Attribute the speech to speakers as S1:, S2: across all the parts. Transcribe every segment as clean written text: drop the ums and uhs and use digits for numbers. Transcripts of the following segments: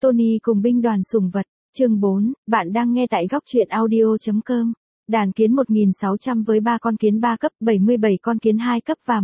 S1: Tony cùng binh đoàn sủng vật, chương 4, bạn đang nghe tại góc truyện audio.com. Đàn kiến 1.600 với 3 con kiến 3 cấp, 77 con kiến 2 cấp và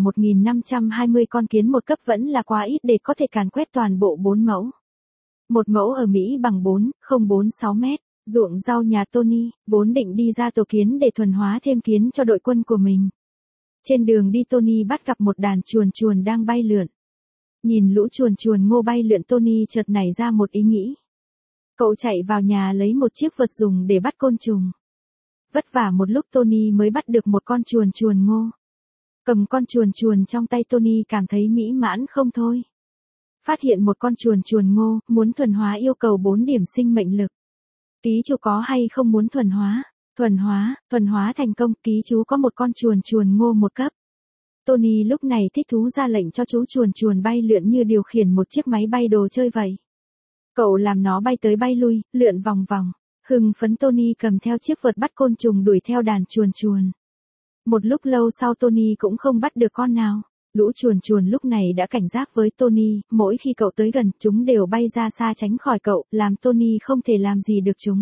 S1: 1.520 con kiến 1 cấp vẫn là quá ít để có thể càn quét toàn bộ 4 mẫu. Một mẫu ở Mỹ bằng 4,046 mét. Ruộng rau nhà Tony, vốn định đi ra tổ kiến để thuần hóa thêm kiến cho đội quân của mình. Trên đường đi Tony bắt gặp một đàn chuồn chuồn đang bay lượn. Nhìn lũ chuồn chuồn ngô bay lượn Tony chợt nảy ra một ý nghĩ. Cậu chạy vào nhà lấy một chiếc vật dùng để bắt côn trùng. Vất vả một lúc Tony mới bắt được một con chuồn chuồn ngô. Cầm con chuồn chuồn trong tay Tony cảm thấy mỹ mãn không thôi. Phát hiện một con chuồn chuồn ngô, muốn thuần hóa yêu cầu 4 điểm sinh mệnh lực. Ký chủ có hay không muốn thuần hóa? Thuần hóa thành công, ký chú có một con chuồn chuồn ngô 1 cấp. Tony lúc này thích thú ra lệnh cho chú chuồn chuồn bay lượn như điều khiển một chiếc máy bay đồ chơi vậy. Cậu làm nó bay tới bay lui, lượn vòng vòng. Hưng phấn Tony cầm theo chiếc vật bắt côn trùng đuổi theo đàn chuồn chuồn. Một lúc lâu sau Tony cũng không bắt được con nào. Lũ chuồn chuồn lúc này đã cảnh giác với Tony, mỗi khi cậu tới gần, chúng đều bay ra xa tránh khỏi cậu, làm Tony không thể làm gì được chúng.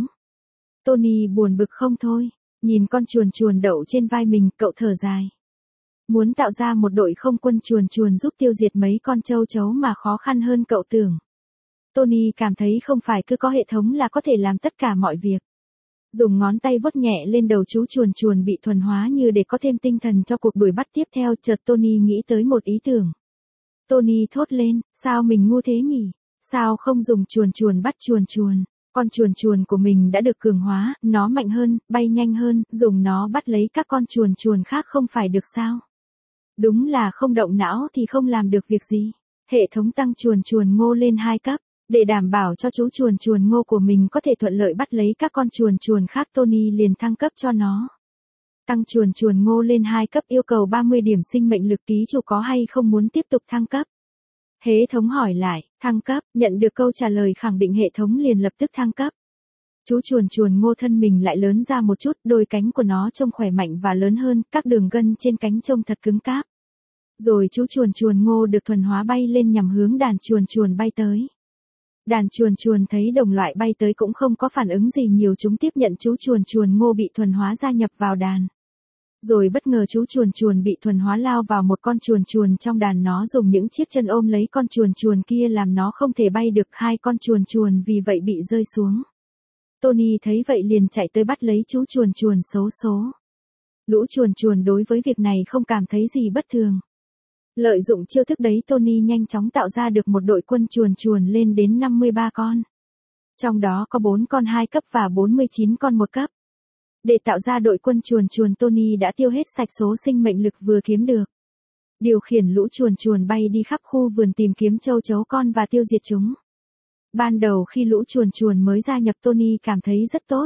S1: Tony buồn bực không thôi, nhìn con chuồn chuồn đậu trên vai mình, cậu thở dài. Muốn tạo ra một đội không quân chuồn chuồn giúp tiêu diệt mấy con châu chấu mà khó khăn hơn cậu tưởng. Tony cảm thấy không phải cứ có hệ thống là có thể làm tất cả mọi việc. Dùng ngón tay vuốt nhẹ lên đầu chú chuồn chuồn bị thuần hóa như để có thêm tinh thần cho cuộc đuổi bắt tiếp theo, chợt Tony nghĩ tới một ý tưởng. Tony thốt lên, sao mình ngu thế nhỉ? Sao không dùng chuồn chuồn bắt chuồn chuồn? Con chuồn chuồn của mình đã được cường hóa, nó mạnh hơn, bay nhanh hơn, dùng nó bắt lấy các con chuồn chuồn khác không phải được sao? Đúng là không động não thì không làm được việc gì. Hệ thống tăng chuồn chuồn ngô lên 2 cấp. Để đảm bảo cho chú chuồn chuồn ngô của mình có thể thuận lợi bắt lấy các con chuồn chuồn khác, Tony liền thăng cấp cho nó. Tăng chuồn chuồn ngô lên 2 cấp yêu cầu 30 điểm sinh mệnh lực, ký chủ có hay không muốn tiếp tục thăng cấp? Hệ thống hỏi lại, thăng cấp, nhận được câu trả lời khẳng định hệ thống liền lập tức thăng cấp. Chú chuồn chuồn ngô thân mình lại lớn ra một chút, đôi cánh của nó trông khỏe mạnh và lớn hơn, các đường gân trên cánh trông thật cứng cáp. Rồi chú chuồn chuồn ngô được thuần hóa bay lên nhằm hướng đàn chuồn chuồn bay tới. Đàn chuồn chuồn thấy đồng loại bay tới cũng không có phản ứng gì nhiều, chúng tiếp nhận chú chuồn chuồn ngô bị thuần hóa gia nhập vào đàn. Rồi bất ngờ chú chuồn chuồn bị thuần hóa lao vào một con chuồn chuồn trong đàn, nó dùng những chiếc chân ôm lấy con chuồn chuồn kia làm nó không thể bay được, 2 con chuồn chuồn vì vậy bị rơi xuống. Tony thấy vậy liền chạy tới bắt lấy chú chuồn chuồn xấu số. Lũ chuồn chuồn đối với việc này không cảm thấy gì bất thường. Lợi dụng chiêu thức đấy Tony nhanh chóng tạo ra được một đội quân chuồn chuồn lên đến 53 con. Trong đó có 4 con 2 cấp và 49 con 1 cấp. Để tạo ra đội quân chuồn chuồn Tony đã tiêu hết sạch số sinh mệnh lực vừa kiếm được. Điều khiển lũ chuồn chuồn bay đi khắp khu vườn tìm kiếm châu chấu con và tiêu diệt chúng. Ban đầu khi lũ chuồn chuồn mới gia nhập Tony cảm thấy rất tốt.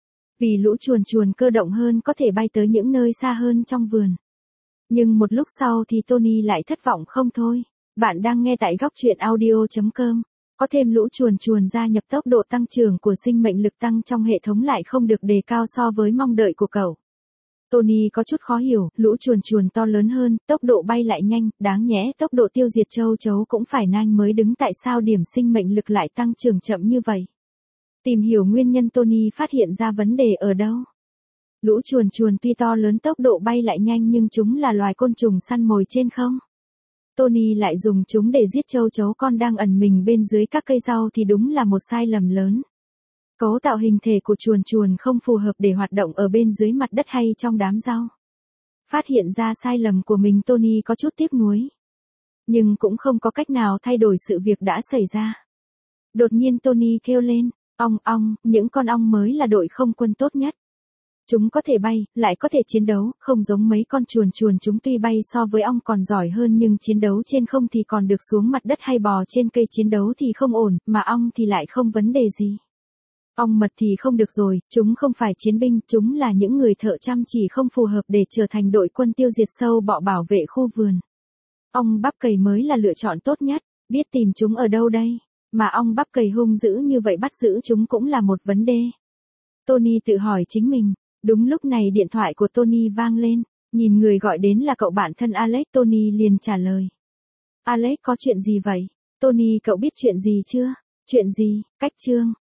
S1: Vì lũ chuồn chuồn cơ động hơn, có thể bay tới những nơi xa hơn trong vườn. Nhưng một lúc sau thì Tony lại thất vọng không thôi. Bạn đang nghe tại góc truyện audio.com. Có thêm lũ chuồn chuồn gia nhập, tốc độ tăng trưởng của sinh mệnh lực tăng trong hệ thống lại không được đề cao so với mong đợi của cậu. Tony có chút khó hiểu, lũ chuồn chuồn to lớn hơn, tốc độ bay lại nhanh, đáng nhẽ tốc độ tiêu diệt châu chấu cũng phải nhanh mới đứng, tại sao điểm sinh mệnh lực lại tăng trưởng chậm như vậy? Tìm hiểu nguyên nhân Tony phát hiện ra vấn đề ở đâu. Lũ chuồn chuồn tuy to lớn tốc độ bay lại nhanh nhưng chúng là loài côn trùng săn mồi trên không. Tony lại dùng chúng để giết châu chấu con đang ẩn mình bên dưới các cây rau thì đúng là một sai lầm lớn. Cấu tạo hình thể của chuồn chuồn không phù hợp để hoạt động ở bên dưới mặt đất hay trong đám rau. Phát hiện ra sai lầm của mình, Tony có chút tiếc nuối. Nhưng cũng không có cách nào thay đổi sự việc đã xảy ra. Đột nhiên Tony kêu lên, ong ong, những con ong mới là đội không quân tốt nhất. Chúng có thể bay, lại có thể chiến đấu, không giống mấy con chuồn chuồn, chúng tuy bay so với ong còn giỏi hơn nhưng chiến đấu trên không thì còn được, xuống mặt đất hay bò trên cây chiến đấu thì không ổn, mà ong thì lại không vấn đề gì. Ong mật thì không được rồi, chúng không phải chiến binh, chúng là những người thợ chăm chỉ không phù hợp để trở thành đội quân tiêu diệt sâu bọ bảo vệ khu vườn. Ong bắp cày mới là lựa chọn tốt nhất, biết tìm chúng ở đâu đây, mà ong bắp cày hung dữ như vậy, bắt giữ chúng cũng là một vấn đề. Tony tự hỏi chính mình. Đúng lúc này điện thoại của Tony vang lên, nhìn người gọi đến là cậu bạn thân Alex, Tony liền trả lời. Alex, có chuyện gì vậy? Tony, cậu biết chuyện gì chưa? Chuyện gì, cách chương.